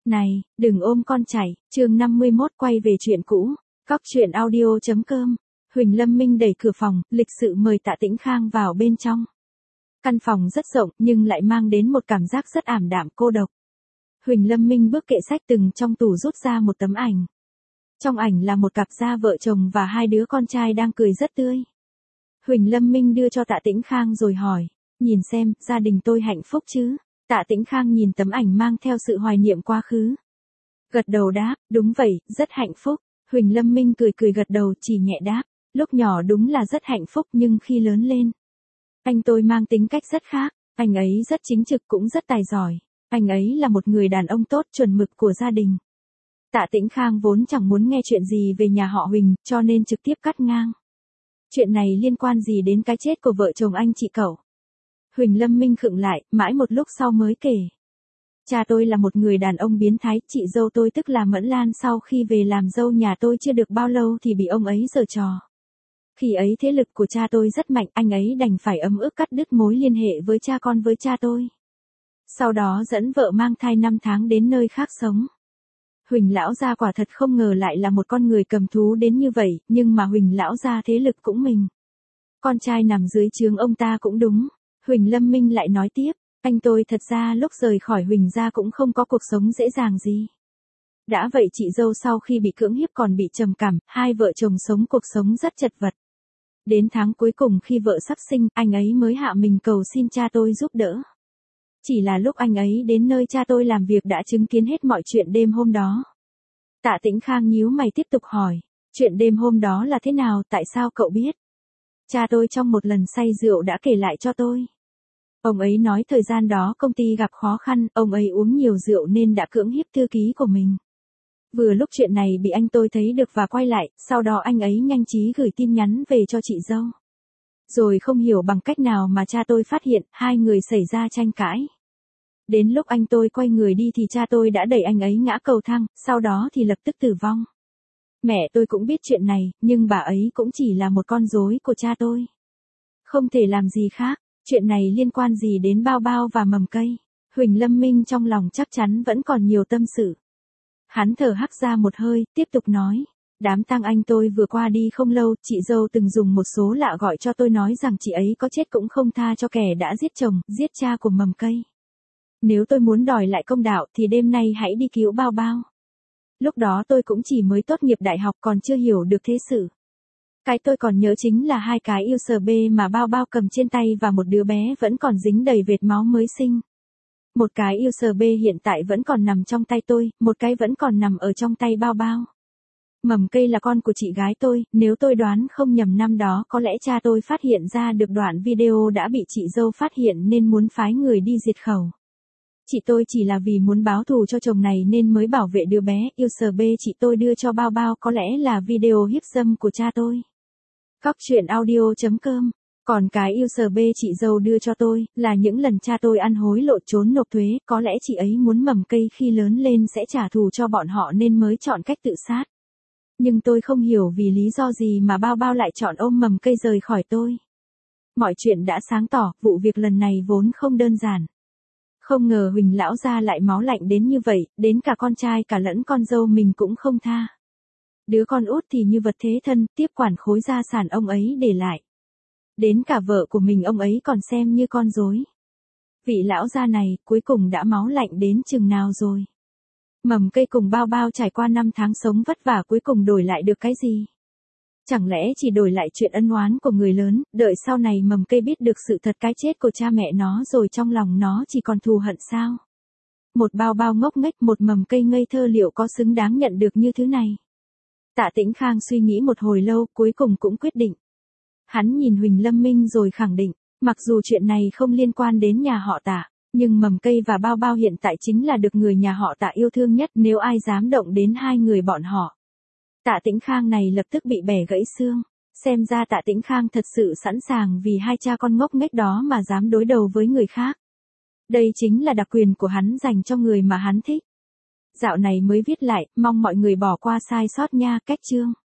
Này, đừng ôm con chạy, chương 51 quay về chuyện cũ, Cóc truyện audio.com. Huỳnh Lâm Minh đẩy cửa phòng, lịch sự mời Tạ Tĩnh Khang vào bên trong. Căn phòng rất rộng nhưng lại mang đến một cảm giác rất ảm đạm cô độc. Huỳnh Lâm Minh bước kệ sách từng trong tủ rút ra một tấm ảnh. Trong ảnh là một cặp gia vợ chồng và hai đứa con trai đang cười rất tươi. Huỳnh Lâm Minh đưa cho Tạ Tĩnh Khang rồi hỏi, nhìn xem, gia đình tôi hạnh phúc chứ? Tạ Tĩnh Khang nhìn tấm ảnh mang theo sự hoài niệm quá khứ. Gật đầu đáp, đúng vậy, rất hạnh phúc. Huỳnh Lâm Minh cười gật đầu chỉ nhẹ đáp, lúc nhỏ đúng là rất hạnh phúc nhưng khi lớn lên. Anh tôi mang tính cách rất khác, anh ấy rất chính trực cũng rất tài giỏi. Anh ấy là một người đàn ông tốt chuẩn mực của gia đình. Tạ Tĩnh Khang vốn chẳng muốn nghe chuyện gì về nhà họ Huỳnh, cho nên trực tiếp cắt ngang. Chuyện này liên quan gì đến cái chết của vợ chồng anh chị cậu? Huỳnh Lâm Minh khựng lại, mãi một lúc sau mới kể. Cha tôi là một người đàn ông biến thái, chị dâu tôi tức là Mẫn Lan sau khi về làm dâu nhà tôi chưa được bao lâu thì bị ông ấy giở trò. Khi ấy thế lực của cha tôi rất mạnh, anh ấy đành phải ấm ức cắt đứt mối liên hệ với cha con với cha tôi. Sau đó dẫn vợ mang thai 5 tháng đến nơi khác sống. Huỳnh lão gia quả thật không ngờ lại là một con người cầm thú đến như vậy, nhưng mà Huỳnh lão gia thế lực cũng mình. Con trai nằm dưới trướng ông ta cũng đúng. Huỳnh Lâm Minh lại nói tiếp, anh tôi thật ra lúc rời khỏi Huỳnh gia cũng không có cuộc sống dễ dàng gì. Đã vậy chị dâu sau khi bị cưỡng hiếp còn bị trầm cảm, hai vợ chồng sống cuộc sống rất chật vật. Đến tháng cuối cùng khi vợ sắp sinh, anh ấy mới hạ mình cầu xin cha tôi giúp đỡ. Chỉ là lúc anh ấy đến nơi cha tôi làm việc đã chứng kiến hết mọi chuyện đêm hôm đó. Tạ Tĩnh Khang nhíu mày tiếp tục hỏi, chuyện đêm hôm đó là thế nào, tại sao cậu biết? Cha tôi trong một lần say rượu đã kể lại cho tôi. Ông ấy nói thời gian đó công ty gặp khó khăn, ông ấy uống nhiều rượu nên đã cưỡng hiếp thư ký của mình. Vừa lúc chuyện này bị anh tôi thấy được và quay lại, sau đó anh ấy nhanh trí gửi tin nhắn về cho chị dâu. Rồi không hiểu bằng cách nào mà cha tôi phát hiện, hai người xảy ra tranh cãi. Đến lúc anh tôi quay người đi thì cha tôi đã đẩy anh ấy ngã cầu thang, sau đó thì lập tức tử vong. Mẹ tôi cũng biết chuyện này, nhưng bà ấy cũng chỉ là một con rối của cha tôi. Không thể làm gì khác, chuyện này liên quan gì đến bao bao và mầm cây. Huỳnh Lâm Minh trong lòng chắc chắn vẫn còn nhiều tâm sự. Hắn thở hắt ra một hơi, tiếp tục nói. Đám tang anh tôi vừa qua đi không lâu, chị dâu từng dùng một số lạ gọi cho tôi nói rằng chị ấy có chết cũng không tha cho kẻ đã giết chồng, giết cha của mầm cây. Nếu tôi muốn đòi lại công đạo thì đêm nay hãy đi cứu bao bao. Lúc đó tôi cũng chỉ mới tốt nghiệp đại học còn chưa hiểu được thế sự. Cái tôi còn nhớ chính là hai cái USB mà bao bao cầm trên tay và một đứa bé vẫn còn dính đầy vệt máu mới sinh. Một cái USB hiện tại vẫn còn nằm trong tay tôi, một cái vẫn còn nằm ở trong tay bao bao. Mầm cây là con của chị gái tôi, nếu tôi đoán không nhầm năm đó có lẽ cha tôi phát hiện ra được đoạn video đã bị chị dâu phát hiện nên muốn phái người đi diệt khẩu. Chị tôi chỉ là vì muốn báo thù cho chồng này nên mới bảo vệ đứa bé, USB chị tôi đưa cho bao bao có lẽ là video hiếp dâm của cha tôi. Cóc truyện audio.com. Còn cái USB chị dâu đưa cho tôi, là những lần cha tôi ăn hối lộ trốn nộp thuế, có lẽ chị ấy muốn mầm cây khi lớn lên sẽ trả thù cho bọn họ nên mới chọn cách tự sát. Nhưng tôi không hiểu vì lý do gì mà bao bao lại chọn ôm mầm cây rời khỏi tôi. Mọi chuyện đã sáng tỏ, vụ việc lần này vốn không đơn giản. Không ngờ Huỳnh lão gia lại máu lạnh đến như vậy, đến cả con trai cả lẫn con dâu mình cũng không tha. Đứa con út thì như vật thế thân, tiếp quản khối gia sản ông ấy để lại. Đến cả vợ của mình ông ấy còn xem như con rối. Vị lão gia này cuối cùng đã máu lạnh đến chừng nào rồi? Mầm cây cùng bao bao trải qua 5 tháng sống vất vả cuối cùng đổi lại được cái gì? Chẳng lẽ chỉ đổi lại chuyện ân oán của người lớn, đợi sau này mầm cây biết được sự thật cái chết của cha mẹ nó rồi trong lòng nó chỉ còn thù hận sao? Một bao bao ngốc nghếch, một mầm cây ngây thơ liệu có xứng đáng nhận được như thứ này? Tạ Tĩnh Khang suy nghĩ một hồi lâu, cuối cùng cũng quyết định. Hắn nhìn Huỳnh Lâm Minh rồi khẳng định, mặc dù chuyện này không liên quan đến nhà họ Tạ, nhưng mầm cây và bao bao hiện tại chính là được người nhà họ Tạ yêu thương nhất, nếu ai dám động đến hai người bọn họ. Tạ Tĩnh Khang này lập tức bị bẻ gãy xương, xem ra Tạ Tĩnh Khang thật sự sẵn sàng vì hai cha con ngốc nghếch đó mà dám đối đầu với người khác. Đây chính là đặc quyền của hắn dành cho người mà hắn thích. Dạo này mới viết lại, mong mọi người bỏ qua sai sót nha, cách chương.